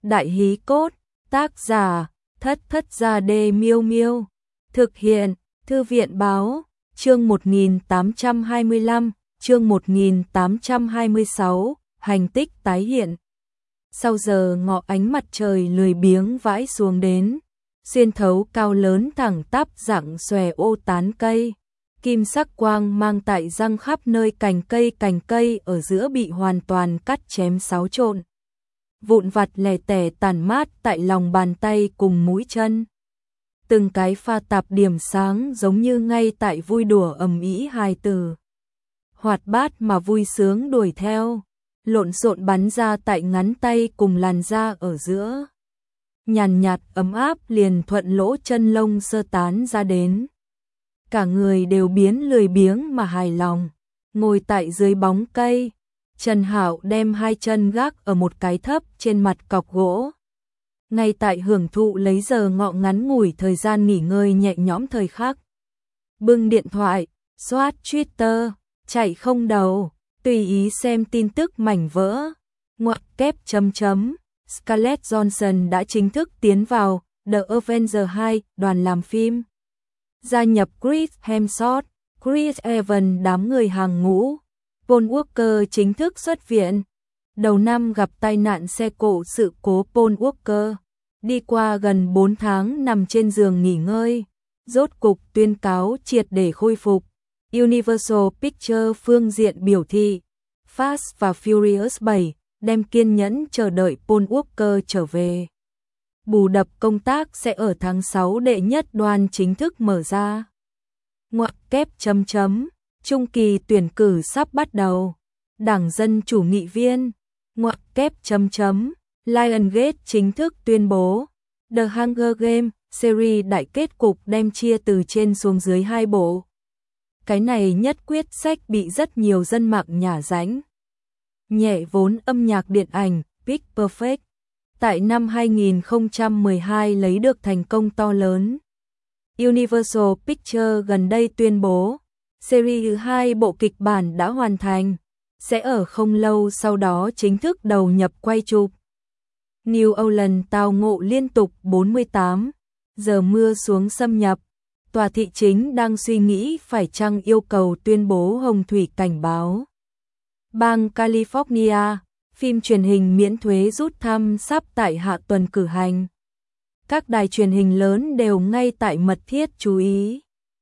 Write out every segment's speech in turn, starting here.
Đại hí cốt, tác giả, Thất Thất Gia Đê Miêu Miêu. Thực hiện, Thư viện báo, chương 1825, chương 1826, hành tích tái hiện. Sau giờ ngọ ánh mặt trời lười biếng vãi xuống đến, xuyên thấu cao lớn thẳng tắp rặng xòe ô tán cây. Kim sắc quang mang tại răng khắp nơi, cành cây ở giữa bị hoàn toàn cắt chém xáo trộn. Vụn vặt lẻ tẻ tàn mát tại lòng bàn tay cùng mũi chân. Từng cái pha tạp điểm sáng giống như ngay tại vui đùa ầm ĩ hài tử. Hoạt bát mà vui sướng đuổi theo, lộn xộn bắn ra tại ngắn tay cùng làn da ở giữa. Nhàn nhạt ấm áp liền thuận lỗ chân lông sơ tán ra đến. Cả người đều biến lười biếng mà hài lòng, ngồi tại dưới bóng cây. Trần Hạo đem hai chân gác ở một cái thấp trên mặt cọc gỗ. Ngay tại hưởng thụ lấy giờ ngọ ngắn ngủi thời gian nghỉ ngơi nhẹ nhõm thời khắc. Bưng điện thoại, soát Twitter, chạy không đầu, tùy ý xem tin tức mảnh vỡ. Ngoặc kép chấm chấm, Scarlett Johansson đã chính thức tiến vào The Avengers 2, đoàn làm phim. Gia nhập Chris Hemsworth, Chris Evans đám người hàng ngũ. Paul Walker chính thức xuất viện. Đầu năm gặp tai nạn xe cộ sự cố, Paul Walker đi qua gần 4 tháng nằm trên giường nghỉ ngơi, rốt cục tuyên cáo triệt để khôi phục. Universal Pictures phương diện biểu thị Fast và Furious 7 đem kiên nhẫn chờ đợi Paul Walker trở về. Bù đập công tác sẽ ở tháng 6 đệ nhất đoàn chính thức mở ra. Ngoặc kép chấm chấm, trung kỳ tuyển cử sắp bắt đầu. Đảng Dân Chủ nghị viên. Ngoặc kép chấm chấm, Lionsgate chính thức tuyên bố The Hunger Games series đại kết cục đem chia từ trên xuống dưới 2 bộ. Cái này nhất quyết sách bị rất nhiều dân mạng nhả ránh. Nhẹ vốn âm nhạc điện ảnh Pitch Perfect tại năm 2012 lấy được thành công to lớn. Universal Pictures gần đây tuyên bố series 2 bộ kịch bản đã hoàn thành, sẽ ở không lâu sau đó chính thức đầu nhập quay chụp. New Orleans tao ngộ liên tục 48 giờ mưa xuống xâm nhập. Tòa thị chính đang suy nghĩ phải chăng yêu cầu tuyên bố hồng thủy cảnh báo. Bang California, phim truyền hình miễn thuế rút thăm sắp tại hạ tuần cử hành. Các đài truyền hình lớn đều ngay tại mật thiết chú ý.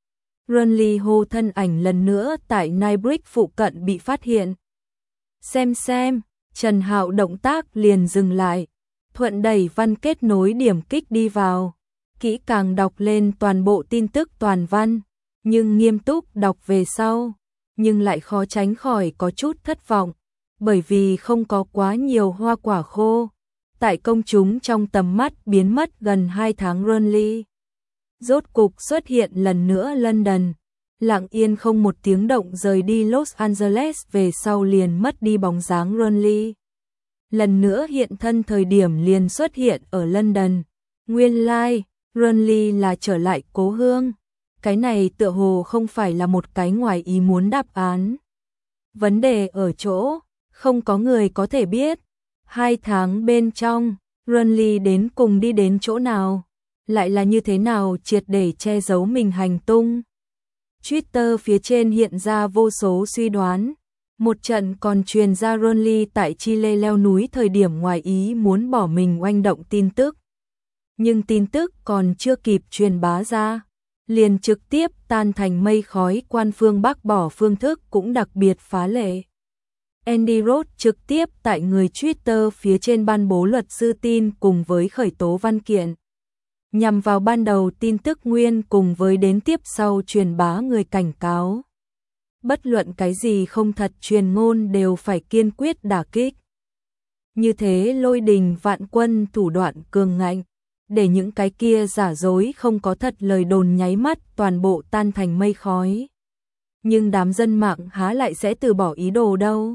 Ronnie Ho thân ảnh lần nữa tại Nybridge phụ cận bị phát hiện. Xem, Trần Hạo động tác liền dừng lại, thuận đẩy văn kết nối điểm kích đi vào, kỹ càng đọc lên toàn bộ tin tức toàn văn, nhưng nghiêm túc đọc về sau, nhưng lại khó tránh khỏi có chút thất vọng, bởi vì không có quá nhiều hoa quả khô. Tại công chúng trong tầm mắt biến mất gần 2 tháng, Ronnie rốt cục xuất hiện lần nữa London, lặng yên không một tiếng động rời đi Los Angeles về sau liền mất đi bóng dáng. Ronnie lần nữa hiện thân thời điểm liền xuất hiện ở London. Nguyên lai, Ronnie là trở lại cố hương. Cái này tựa hồ không phải là một cái ngoài ý muốn đáp án. Vấn đề ở chỗ, không có người có thể biết 2 tháng bên trong, Ronnie đến cùng đi đến chỗ nào, lại là như thế nào triệt để che giấu mình hành tung. Twitter phía trên hiện ra vô số suy đoán. Một trận còn truyền ra Ronnie tại Chile leo núi thời điểm ngoài ý muốn bỏ mình oanh động tin tức. Nhưng tin tức còn chưa kịp truyền bá ra, liền trực tiếp tan thành mây khói. Quan phương bác bỏ phương thức cũng đặc biệt phá lệ. Andy Roth trực tiếp tại người Twitter phía trên ban bố luật sư tin cùng với khởi tố văn kiện. Nhằm vào ban đầu tin tức nguyên cùng với đến tiếp sau truyền bá người cảnh cáo. Bất luận cái gì không thật truyền ngôn đều phải kiên quyết đả kích. Như thế lôi đình vạn quân thủ đoạn cường ngạnh, để những cái kia giả dối không có thật lời đồn nháy mắt toàn bộ tan thành mây khói. Nhưng đám dân mạng há lại sẽ từ bỏ ý đồ đâu.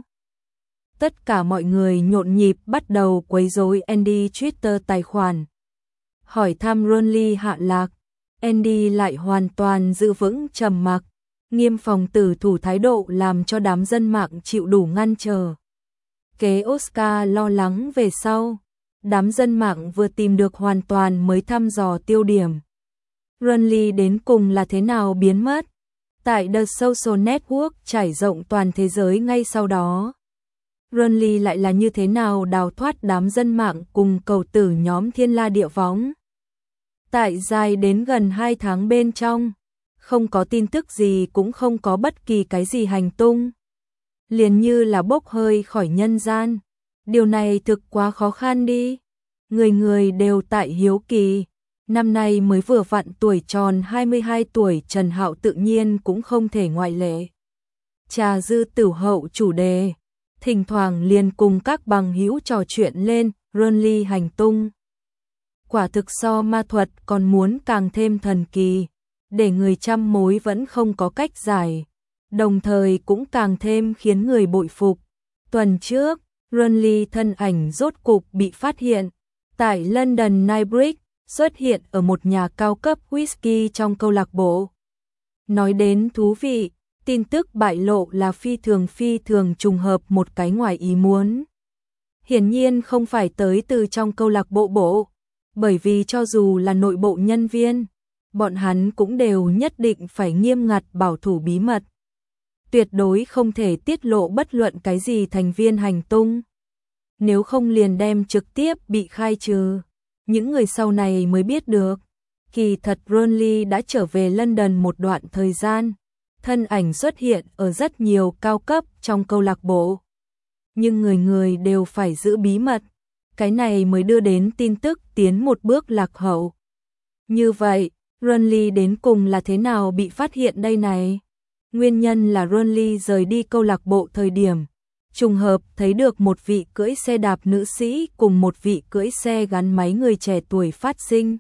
Tất cả mọi người nhộn nhịp bắt đầu quấy rối Andy Twitter tài khoản. Hỏi thăm Ronnie hạ lạc, Andy lại hoàn toàn giữ vững trầm mặc, nghiêm phòng tử thủ thái độ làm cho đám dân mạng chịu đủ ngăn trở. Kế Oscar lo lắng về sau, đám dân mạng vừa tìm được hoàn toàn mới thăm dò tiêu điểm. Runly đến cùng là thế nào biến mất? Tại The Social Network trải rộng toàn thế giới ngay sau đó. Runly lại là như thế nào đào thoát đám dân mạng cùng cầu tử nhóm Thiên La Địa Võng? Tại dài đến gần 2 tháng bên trong, không có tin tức gì cũng không có bất kỳ cái gì hành tung. Liền như là bốc hơi khỏi nhân gian. Điều này thực quá khó khăn đi. Người người đều tại hiếu kỳ. Năm nay mới vừa vặn tuổi tròn 22 tuổi, Trần Hạo tự nhiên cũng không thể ngoại lệ. Trà dư tửu hậu chủ đề, thỉnh thoảng liền cùng các bằng hữu trò chuyện lên Runly hành tung. Quả thực so ma thuật còn muốn càng thêm thần kỳ, để người trăm mối vẫn không có cách giải, đồng thời cũng càng thêm khiến người bội phục. Tuần trước, Runly thân ảnh rốt cục bị phát hiện tại London Knightsbridge, xuất hiện ở một nhà cao cấp whisky trong câu lạc bộ. Nói đến thú vị, tin tức bại lộ là phi thường trùng hợp, một cái ngoài ý muốn. Hiển nhiên không phải tới từ trong câu lạc bộ, bởi vì cho dù là nội bộ nhân viên, bọn hắn cũng đều nhất định phải nghiêm ngặt bảo thủ bí mật. Tuyệt đối không thể tiết lộ bất luận cái gì thành viên hành tung. Nếu không liền đem trực tiếp bị khai trừ. Những người sau này mới biết được, kỳ thật Runly đã trở về London một đoạn thời gian, thân ảnh xuất hiện ở rất nhiều cao cấp trong câu lạc bộ. Nhưng người người đều phải giữ bí mật, cái này mới đưa đến tin tức tiến một bước lạc hậu. Như vậy, Runly đến cùng là thế nào bị phát hiện đây này? Nguyên nhân là Runly rời đi câu lạc bộ thời điểm trùng hợp thấy được một vị cưỡi xe đạp nữ sĩ cùng một vị cưỡi xe gắn máy người trẻ tuổi phát sinh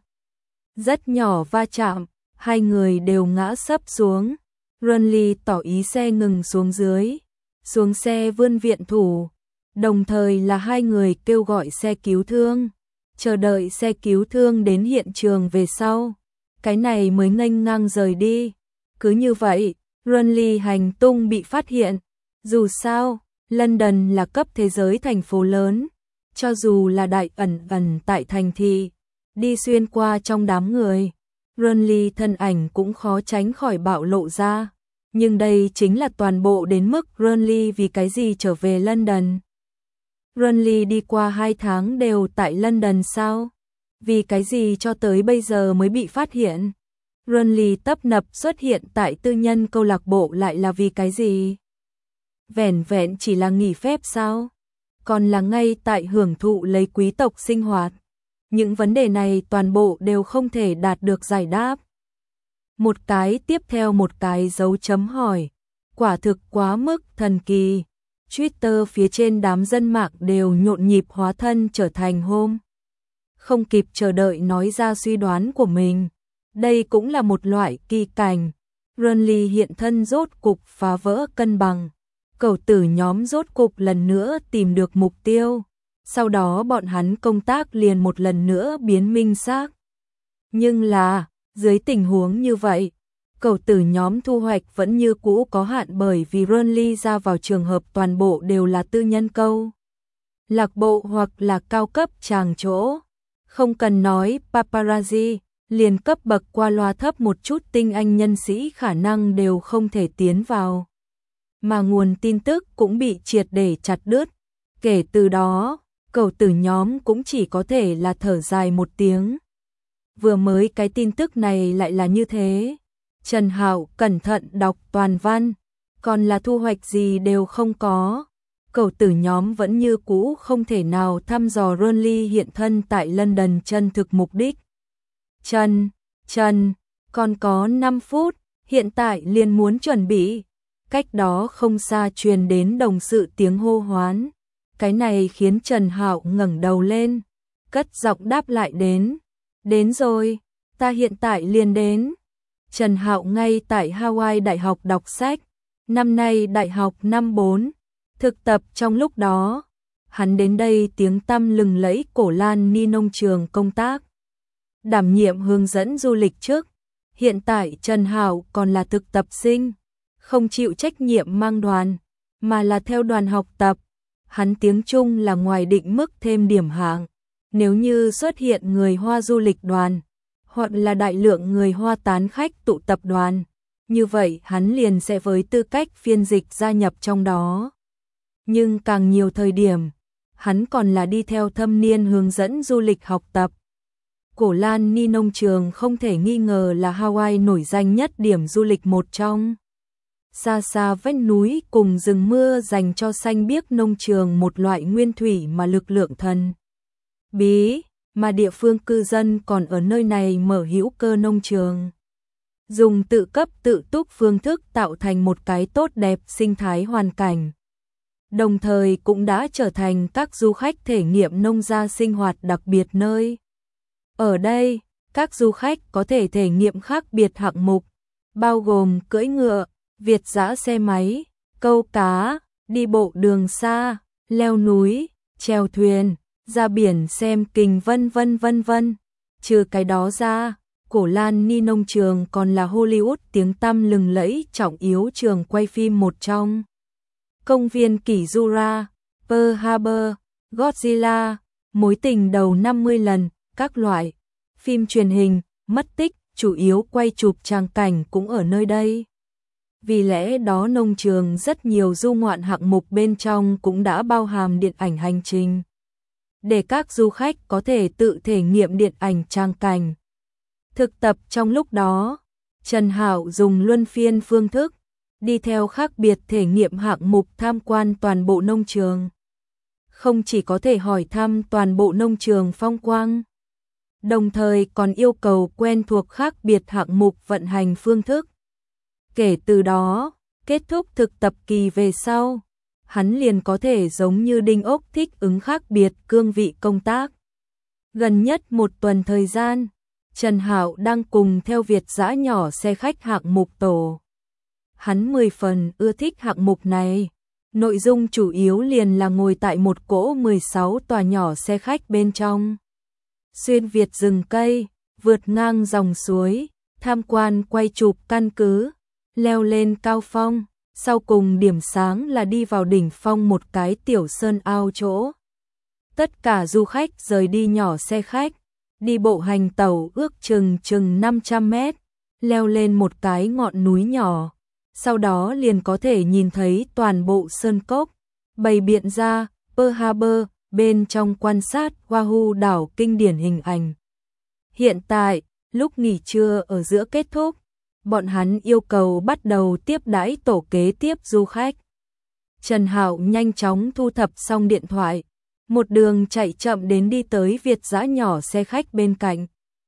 rất nhỏ va chạm, hai người đều ngã sấp xuống. Runly tỏ ý xe ngừng xuống dưới, xuống xe vươn viện thủ, đồng thời là hai người kêu gọi xe cứu thương, chờ đợi xe cứu thương đến hiện trường về sau, cái này mới nghênh ngang rời đi. Cứ như vậy, Runly hành tung bị phát hiện. Dù sao, London là cấp thế giới thành phố lớn, cho dù là đại ẩn tại thành thị, đi xuyên qua trong đám người, Runly thân ảnh cũng khó tránh khỏi bạo lộ ra. Nhưng đây chính là toàn bộ đến mức Runly vì cái gì trở về London. Runly đi qua 2 tháng đều tại London sao? Vì cái gì cho tới bây giờ mới bị phát hiện? Runly tấp nập xuất hiện tại tư nhân câu lạc bộ lại là vì cái gì? Vẻn vẹn chỉ là nghỉ phép sao? Còn là ngay tại hưởng thụ lấy quý tộc sinh hoạt. Những vấn đề này toàn bộ đều không thể đạt được giải đáp. Một cái tiếp theo một cái dấu chấm hỏi. Quả thực quá mức thần kỳ. Twitter phía trên đám dân mạng đều nhộn nhịp hóa thân trở thành hôm. Không kịp chờ đợi nói ra suy đoán của mình. Đây cũng là một loại kỳ cảnh. Runly hiện thân rốt cục phá vỡ cân bằng. Cầu tử nhóm rốt cục lần nữa tìm được mục tiêu. Sau đó bọn hắn công tác liền một lần nữa biến minh xác. Nhưng là, dưới tình huống như vậy, cầu tử nhóm thu hoạch vẫn như cũ có hạn, bởi vì Runly ra vào trường hợp toàn bộ đều là tư nhân câu lạc bộ hoặc là cao cấp tràng chỗ. Không cần nói paparazzi, liền cấp bậc qua loa thấp một chút tinh anh nhân sĩ khả năng đều không thể tiến vào. Mà nguồn tin tức cũng bị triệt để chặt đứt. Kể từ đó, cầu tử nhóm cũng chỉ có thể là thở dài một tiếng. Vừa mới cái tin tức này lại là như thế. Trần Hạo cẩn thận đọc toàn văn, còn là thu hoạch gì đều không có. Cầu tử nhóm vẫn như cũ không thể nào thăm dò Runly hiện thân tại London chân thực mục đích. Trần, còn có 5 phút, hiện tại liền muốn chuẩn bị. Cách đó không xa truyền đến đồng sự tiếng hô hoán. Cái này khiến Trần Hạo ngẩng đầu lên, cất giọng đáp lại đến rồi, ta hiện tại liền đến. Trần Hạo ngay tại Hawaii Đại học đọc sách, năm nay đại học năm 4, thực tập trong lúc đó. Hắn đến đây tiếng tăm lừng lẫy Cổ Lan Ni nông trường công tác, đảm nhiệm hướng dẫn du lịch trước. Hiện tại Trần Hạo còn là thực tập sinh, không chịu trách nhiệm mang đoàn, mà là theo đoàn học tập. Hắn tiếng Trung là ngoài định mức thêm điểm hạng, Nếu như xuất hiện người Hoa du lịch đoàn, hoặc là đại lượng người Hoa tán khách tụ tập đoàn, như vậy hắn liền sẽ với tư cách phiên dịch gia nhập trong đó. Nhưng càng nhiều thời điểm, hắn còn là đi theo thâm niên hướng dẫn du lịch học tập. Cổ Lan Ni nông trường không thể nghi ngờ là Hawaii nổi danh nhất điểm du lịch một trong. Xa xa vách núi cùng rừng mưa dành cho xanh biếc nông trường một loại nguyên thủy mà lực lượng thần bí, mà địa phương cư dân còn ở nơi này mở hữu cơ nông trường. Dùng tự cấp tự túc phương thức tạo thành một cái tốt đẹp sinh thái hoàn cảnh. Đồng thời cũng đã trở thành các du khách thể nghiệm nông gia sinh hoạt đặc biệt nơi. Ở đây, các du khách có thể thể nghiệm khác biệt hạng mục, bao gồm cưỡi ngựa, việt dã xe máy, câu cá, đi bộ đường xa, leo núi, chèo thuyền, ra biển xem kình vân vân vân vân. Trừ cái đó ra, Cổ Lan Ni nông trường còn là Hollywood tiếng tăm lừng lẫy trọng yếu trường quay phim một trong. Công viên Kỷ Jura, Pearl Harbor, Godzilla, mối tình đầu 50 lần, các loại phim truyền hình, mất tích, chủ yếu quay chụp tràng cảnh cũng ở nơi đây. Vì lẽ đó nông trường rất nhiều du ngoạn hạng mục bên trong cũng đã bao hàm điện ảnh hành trình, để các du khách có thể tự thể nghiệm điện ảnh tràng cảnh. Thực tập trong lúc đó, Trần Hạo dùng luân phiên phương thức, đi theo khác biệt thể nghiệm hạng mục tham quan toàn bộ nông trường. Không chỉ có thể hỏi thăm toàn bộ nông trường phong quang, đồng thời còn yêu cầu quen thuộc khác biệt hạng mục vận hành phương thức. Kể từ đó, kết thúc thực tập kỳ về sau, hắn liền có thể giống như đinh ốc thích ứng khác biệt cương vị công tác. Gần nhất một tuần thời gian, Trần Hạo đang cùng theo Việt dã nhỏ xe khách hạng mục tổ. Hắn 10 phần ưa thích hạng mục này. Nội dung chủ yếu liền là ngồi tại một cỗ 16 tòa nhỏ xe khách bên trong. Xuyên việt rừng cây, vượt ngang dòng suối, tham quan quay chụp căn cứ, leo lên cao phong, sau cùng điểm sáng là đi vào đỉnh phong một cái tiểu sơn ao chỗ. Tất cả du khách rời đi nhỏ xe khách, đi bộ hành tàu ước chừng 500 mét, leo lên một cái ngọn núi nhỏ. Sau đó liền có thể nhìn thấy toàn bộ sơn cốc, bày biện ra, Pearl Harbor, bên trong quan sát Oahu đảo kinh điển hình ảnh. Hiện tại, lúc nghỉ trưa ở giữa kết thúc, bọn hắn yêu cầu bắt đầu tiếp đãi tổ kế tiếp du khách. Trần Hạo nhanh chóng thu thập xong điện thoại, một đường chạy chậm đến đi tới Việt dã nhỏ xe khách bên cạnh.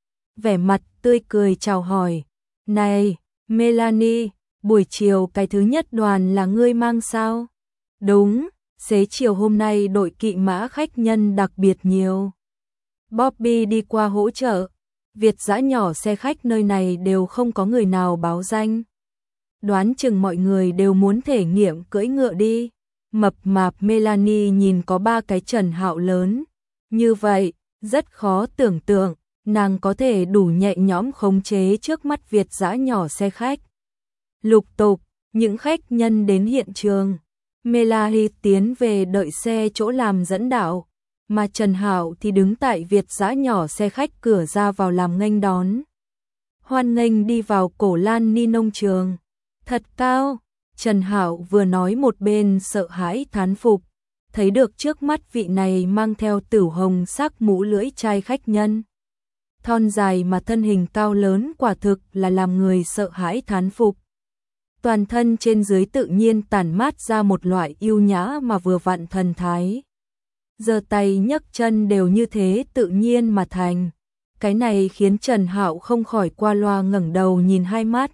Vẻ mặt tươi cười chào hỏi, "Này, Melanie, buổi chiều cái thứ nhất đoàn là ngươi mang sao?" "Đúng, xế chiều hôm nay đội kỵ mã khách nhân đặc biệt nhiều. Bobby đi qua hỗ trợ, Việt dã nhỏ xe khách nơi này đều không có người nào báo danh. Đoán chừng mọi người đều muốn thể nghiệm cưỡi ngựa đi." Mập mạp Melanie nhìn có 3 cái Trần Hạo lớn. Như vậy, rất khó tưởng tượng, nàng có thể đủ nhẹ nhõm khống chế trước mắt Việt dã nhỏ xe khách. Lục tục, những khách nhân đến hiện trường. Melanie tiến về đợi xe chỗ làm dẫn đạo, mà Trần Hạo thì đứng tại Việt dã nhỏ xe khách cửa ra vào làm nghênh đón. "Hoan nghênh đi vào Cổ Lan Ni nông trường." "Thật cao." Trần Hạo vừa nói một bên sợ hãi thán phục, thấy được trước mắt vị này mang theo tửu hồng sắc mũ lưỡi trai khách nhân. Thon dài mà thân hình cao lớn quả thực là làm người sợ hãi thán phục. Toàn thân trên dưới tự nhiên tản mát ra một loại yêu nhã mà vừa vặn thần thái. Giơ tay nhấc chân đều như thế tự nhiên mà thành. Cái này khiến Trần Hạo không khỏi qua loa ngẩng đầu nhìn hai mắt.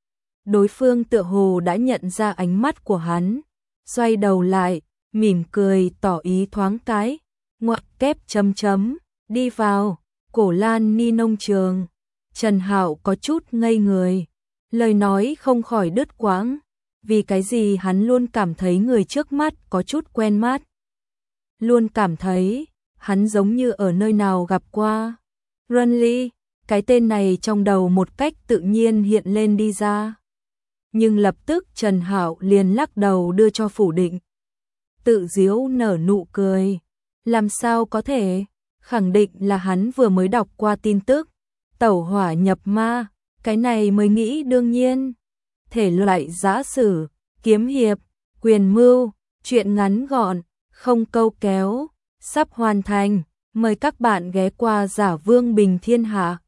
Đối phương tựa hồ đã nhận ra ánh mắt của hắn, xoay đầu lại, mỉm cười tỏ ý thoáng cái, ngoặc kép chấm chấm, "Đi vào Cổ Lan Ni nông trường." Trần Hạo có chút ngây người, lời nói không khỏi đứt quãng, vì cái gì hắn luôn cảm thấy người trước mắt có chút quen mắt. Luôn cảm thấy, hắn giống như ở nơi nào gặp qua. Runley, cái tên này trong đầu một cách tự nhiên hiện lên đi ra. Nhưng lập tức Trần Hạo liền lắc đầu đưa cho phủ định. Tự giễu nở nụ cười. "Làm sao có thể? khẳng định là hắn vừa mới đọc qua tin tức, tẩu hỏa nhập ma, cái này mới nghĩ đương nhiên. Thể loại giã sử, kiếm hiệp, quyền mưu, truyện ngắn gọn, không câu kéo, sắp hoàn thành, mời các bạn ghé qua Giả Vương Bình Thiên Hạ.